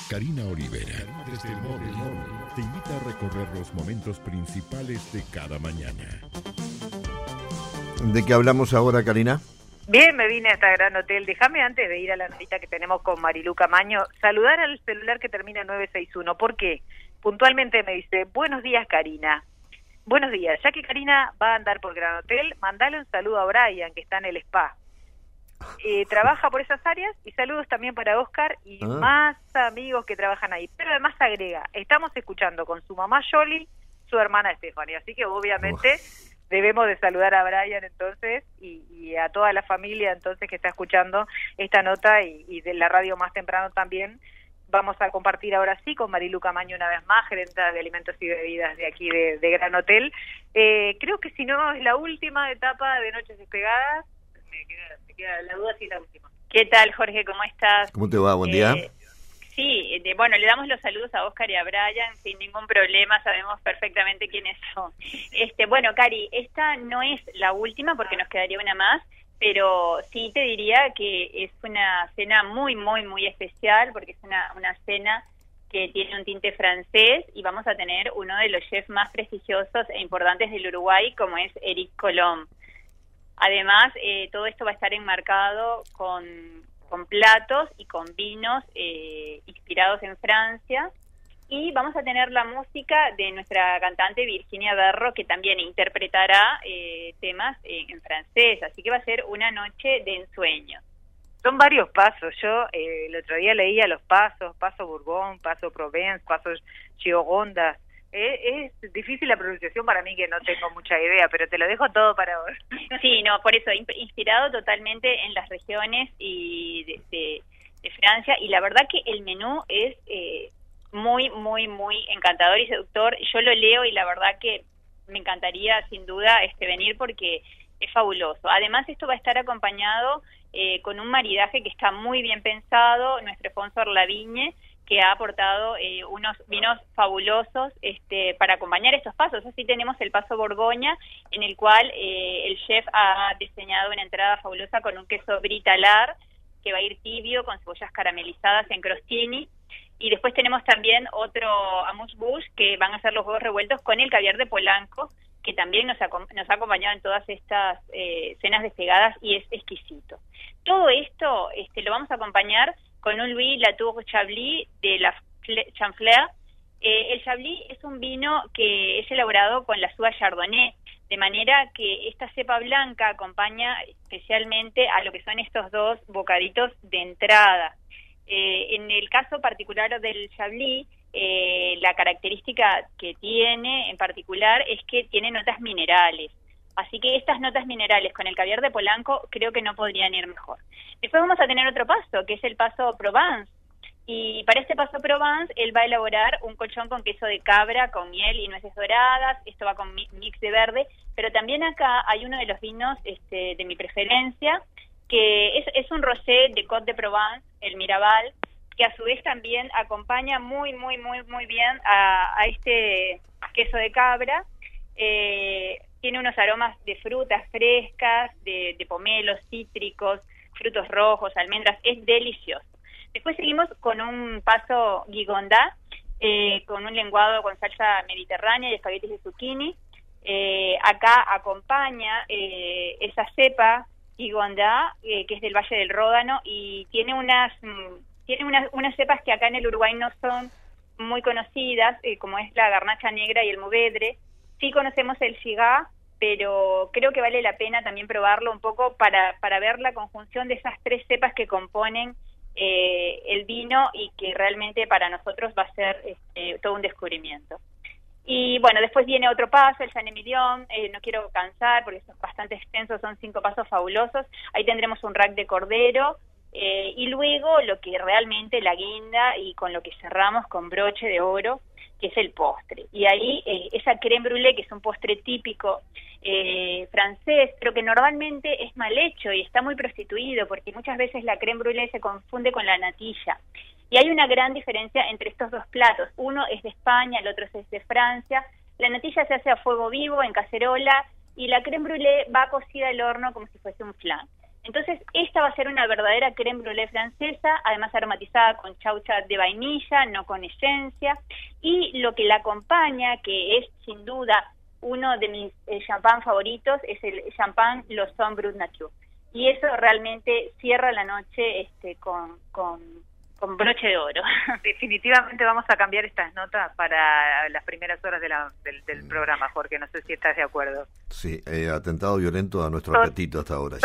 Karina Olivera, desde el móvil, te invita a recorrer los momentos principales de cada mañana. ¿De qué hablamos ahora, Karina? Bien, me vine hasta Gran Hotel. Déjame, antes de ir a la notita que tenemos con Marilú Camaño, saludar al celular que termina en 961. ¿Por qué? Puntualmente me dice, buenos días, Karina. Buenos días. Ya que Karina va a andar por Gran Hotel, mandale un saludo a Brian, que está en el spa. Trabaja por esas áreas, y saludos también para Oscar y más amigos que trabajan ahí. Pero además agrega, estamos escuchando con su mamá Yoli, su hermana Stephanie. Así que obviamente debemos de saludar a Brian entonces y a toda la familia entonces que está escuchando esta nota y de la radio más temprano también. Vamos a compartir ahora sí con Marilú Camaño una vez más, gerenta de alimentos y bebidas de aquí de Gran Hotel. Creo que si no es la última etapa de Noches Despegadas, me queda la duda si es la última. ¿Qué tal, Jorge? ¿Cómo estás? ¿Cómo te va? Buen día. Sí, bueno, le damos los saludos a Oscar y a Brian sin ningún problema, sabemos perfectamente quiénes son. Bueno, Cari, esta no es la última porque nos quedaría una más, pero sí te diría que es una cena muy, muy, muy especial porque es una cena que tiene un tinte francés y vamos a tener uno de los chefs más prestigiosos e importantes del Uruguay, como es Éric Colomb. Además, todo esto va a estar enmarcado con platos y con vinos inspirados en Francia, y vamos a tener la música de nuestra cantante Virginia Berro, que también interpretará temas en francés, así que va a ser una noche de ensueño. Son varios pasos. Yo el otro día leía los pasos, paso Bourgogne, paso Provence, paso Gironda. Es difícil la pronunciación para mí, que no tengo mucha idea, pero te lo dejo todo para vos. Sí, no, por eso, inspirado totalmente en las regiones y de Francia, y la verdad que el menú es muy, muy, muy encantador y seductor. Yo lo leo y la verdad que me encantaría sin duda venir porque es fabuloso. Además, esto va a estar acompañado con un maridaje que está muy bien pensado, nuestro sponsor La Vigne, que ha aportado unos vinos fabulosos para acompañar estos pasos. Así tenemos el paso Borgoña, en el cual el chef ha diseñado una entrada fabulosa con un queso brie talar, que va a ir tibio, con cebollas caramelizadas en crostini. Y después tenemos también otro amuse-bouche, que van a ser los huevos revueltos con el caviar de Polanco, que también nos ha acompañado en todas estas cenas despegadas y es exquisito. Todo esto lo vamos a acompañar con un Louis Latour Chablis de la Chanfleur. El Chablis es un vino que es elaborado con la uva Chardonnay, de manera que esta cepa blanca acompaña especialmente a lo que son estos dos bocaditos de entrada. En el caso particular del Chablis, la característica que tiene en particular es que tiene notas minerales. Así que estas notas minerales con el caviar de Polanco creo que no podrían ir mejor. Después vamos a tener otro paso, que es el paso Provence. Y para este paso Provence, él va a elaborar un colchón con queso de cabra, con miel y nueces doradas. Esto va con mix de verde. Pero también acá hay uno de los vinos de mi preferencia, que es un rosé de Côte de Provence, el Miraval, que a su vez también acompaña muy, muy, muy, muy bien a este queso de cabra. Tiene unos aromas de frutas frescas, de pomelos, cítricos, frutos rojos, almendras, es delicioso. Después seguimos con un paso Gigonda, con un lenguado con salsa mediterránea y espaguetis de zucchini. Acá acompaña esa cepa Gigonda, que es del Valle del Ródano, y tiene unas cepas que acá en el Uruguay no son muy conocidas, como es la garnacha negra y el movedre. Sí conocemos el Chigá, pero creo que vale la pena también probarlo un poco para ver la conjunción de esas tres cepas que componen el vino y que realmente para nosotros va a ser todo un descubrimiento. Y bueno, después viene otro paso, el Saint-Emilion, no quiero cansar porque es bastante extenso, son 5 pasos fabulosos. Ahí tendremos un rack de cordero y luego lo que realmente la guinda y con lo que cerramos con broche de oro, que es el postre. Y ahí esa crème brûlée, que es un postre típico francés, pero que normalmente es mal hecho y está muy prostituido, porque muchas veces la crème brûlée se confunde con la natilla. Y hay una gran diferencia entre estos dos platos. Uno es de España, el otro es de Francia. La natilla se hace a fuego vivo, en cacerola, y la crème brûlée va cocida al horno como si fuese un flan. Entonces, esta va a ser una verdadera crème brûlée francesa, además aromatizada con chaucha de vainilla, no con esencia, y lo que la acompaña, que es sin duda uno de mis champán favoritos, es el champán Lausanne Brut Nature. Y eso realmente cierra la noche con broche de oro. Definitivamente vamos a cambiar estas notas para las primeras horas del programa, Jorge, no sé si estás de acuerdo. Sí, atentado violento a nuestro apetito hasta ahora.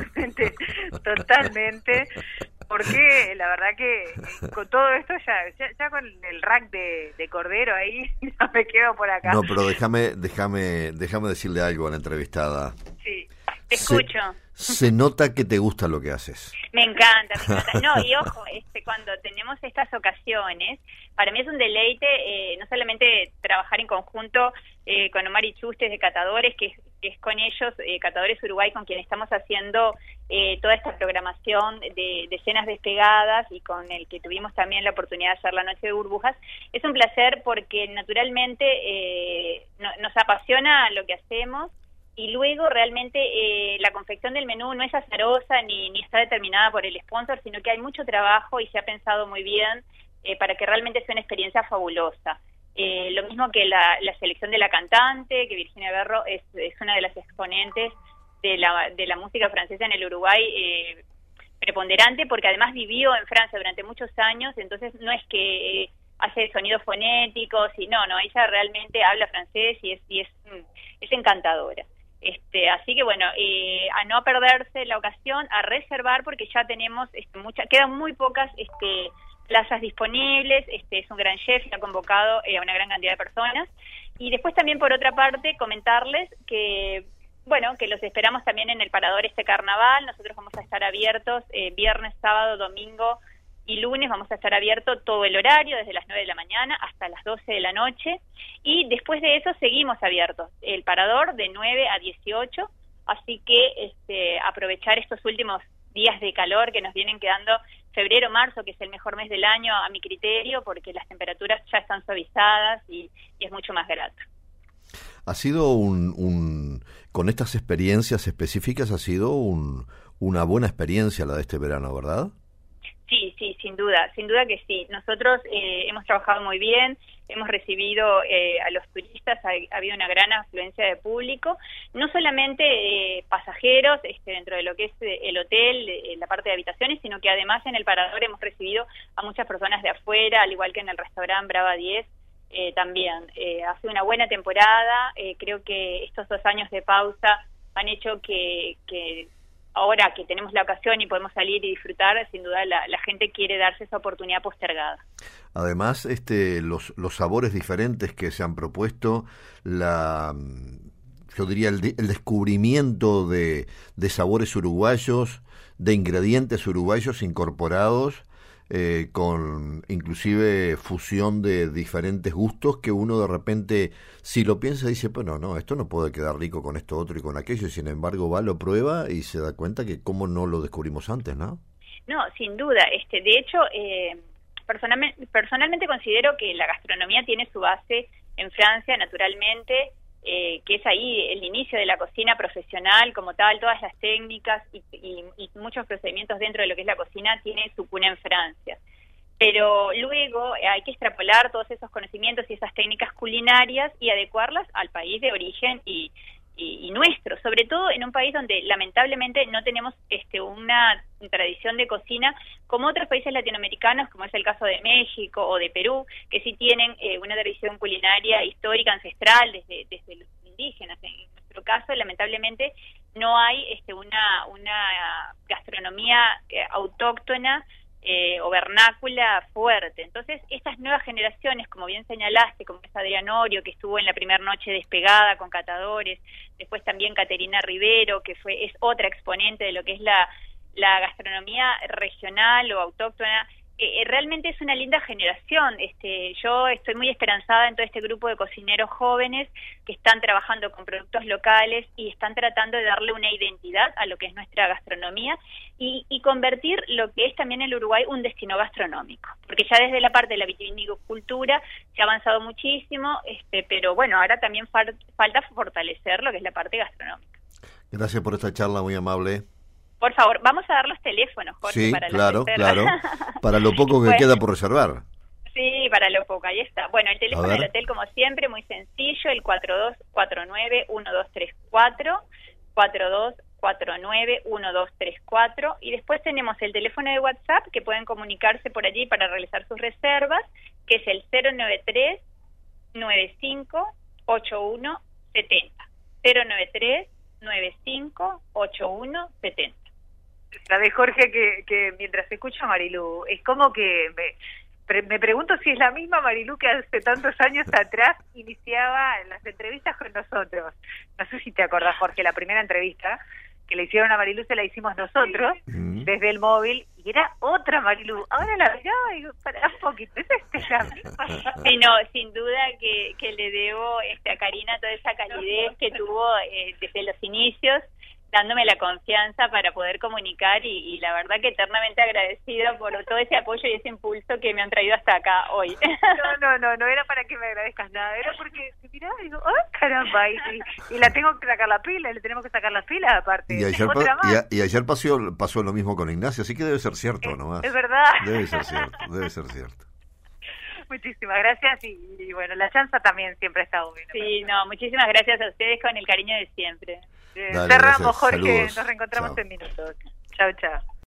Totalmente, porque la verdad que con todo esto ya con el rack de cordero ahí, no me quedo por acá. No, pero déjame decirle algo a la entrevistada. Sí, te escucho. Se nota que te gusta lo que haces. Me encanta. No, y ojo, cuando tenemos estas ocasiones, para mí es un deleite no solamente trabajar en conjunto con Omar y Chustes de Catadores, que es con ellos, Catadores Uruguay, con quien estamos haciendo toda esta programación de cenas despegadas y con el que tuvimos también la oportunidad de hacer la Noche de Burbujas. Es un placer porque naturalmente nos apasiona lo que hacemos. Y luego realmente la confección del menú no es azarosa ni está determinada por el sponsor, sino que hay mucho trabajo y se ha pensado muy bien para que realmente sea una experiencia fabulosa. Lo mismo que la selección de la cantante, que Virginia Berro es una de las exponentes de la música francesa en el Uruguay, preponderante, porque además vivió en Francia durante muchos años, entonces no es que hace sonidos fonéticos, y no, ella realmente habla francés y es encantadora. Así que bueno, a no perderse la ocasión, a reservar, porque ya tenemos quedan muy pocas plazas disponibles. Es un gran chef que ha convocado a una gran cantidad de personas. Y después también, por otra parte, comentarles que los esperamos también en el Parador carnaval. Nosotros vamos a estar abiertos viernes, sábado, domingo y lunes. Vamos a estar abiertos todo el horario, desde las 9 de la mañana hasta las 12 de la noche. Y después de eso seguimos abiertos, el Parador de 9 a 18. Así que aprovechar estos últimos días de calor que nos vienen quedando, febrero, marzo, que es el mejor mes del año a mi criterio, porque las temperaturas ya están suavizadas y es mucho más grato. Ha sido con estas experiencias específicas, ha sido una buena experiencia la de este verano, ¿verdad? Sí, sin duda que sí. Nosotros hemos trabajado muy bien, hemos recibido a los turistas, ha habido una gran afluencia de público, no solamente pasajeros dentro de lo que es el hotel, la parte de habitaciones, sino que además en el Parador hemos recibido a muchas personas de afuera, al igual que en el restaurante Brava 10 también. Ha sido una buena temporada, creo que estos 2 años de pausa han hecho que ahora que tenemos la ocasión y podemos salir y disfrutar, sin duda la gente quiere darse esa oportunidad postergada. Además, los sabores diferentes que se han propuesto, yo diría el descubrimiento de sabores uruguayos, de ingredientes uruguayos incorporados, con inclusive fusión de diferentes gustos, que uno de repente, si lo piensa, dice, bueno, no, esto no puede quedar rico con esto otro y con aquello, y sin embargo va, lo prueba y se da cuenta que cómo no lo descubrimos antes, ¿no? No, sin duda. De hecho, personalmente considero que la gastronomía tiene su base en Francia, naturalmente, que es ahí el inicio de la cocina profesional como tal. Todas las técnicas y muchos procedimientos dentro de lo que es la cocina tiene su cuna en Francia. Pero luego hay que extrapolar todos esos conocimientos y esas técnicas culinarias y adecuarlas al país de origen y nuestro, sobre todo en un país donde lamentablemente no tenemos una tradición de cocina como otros países latinoamericanos, como es el caso de México o de Perú, que sí tienen una tradición culinaria histórica, ancestral, desde los indígenas. En nuestro caso, lamentablemente, no hay una gastronomía autóctona o vernácula fuerte. Entonces, estas nuevas generaciones, como bien señalaste, como es Adrián Orio, que estuvo en la primera noche despegada con Catadores, después también Caterina Rivero, que es otra exponente de lo que es la gastronomía regional o autóctona. Realmente es una linda generación. Yo estoy muy esperanzada en todo este grupo de cocineros jóvenes que están trabajando con productos locales y están tratando de darle una identidad a lo que es nuestra gastronomía y convertir lo que es también el Uruguay un destino gastronómico, porque ya desde la parte de la vitivinicultura se ha avanzado muchísimo, pero bueno, ahora también falta fortalecer lo que es la parte gastronómica. Gracias por esta charla muy amable. Por favor, vamos a dar los teléfonos, Jorge, Sí, para claro, las reservas. claro. Para lo poco que Bueno. queda por reservar. Sí, para lo poco, ahí está. Bueno, el teléfono A ver. del hotel, como siempre, muy sencillo, el 4249-1234, 4249-1234, y después tenemos el teléfono de WhatsApp, que pueden comunicarse por allí para realizar sus reservas, que es el 093-958170. 093-958170. Sabes, Jorge, que mientras escucho a Marilú, es como que me pregunto si es la misma Marilú que hace tantos años atrás iniciaba las entrevistas con nosotros. No sé si te acordás, Jorge, la primera entrevista que le hicieron a Marilú se la hicimos nosotros desde el móvil y era otra Marilú. Ahora la miraba y digo, pará un poquito, ¿es la misma? Sí, no, sin duda que le debo a Karina toda esa calidez que tuvo desde los inicios, dándome la confianza para poder comunicar y la verdad que eternamente agradecida por todo ese apoyo y ese impulso que me han traído hasta acá hoy. No era para que me agradezcas nada, era porque mirá, digo, ¡ay, caramba! Y la tengo que sacar la pila, le tenemos que sacar las pilas aparte. Y ayer, Otra más. y ayer pasó lo mismo con Ignacio, así que debe ser cierto nomás. Es verdad. Debe ser cierto. Muchísimas gracias y bueno, la chanza también siempre está buena. Sí, no, muchísimas gracias a ustedes con el cariño de siempre. Bien, Dale, cerramos, gracias. Jorge, Saludos. nos reencontramos Chao. en minutos. Chao, chao.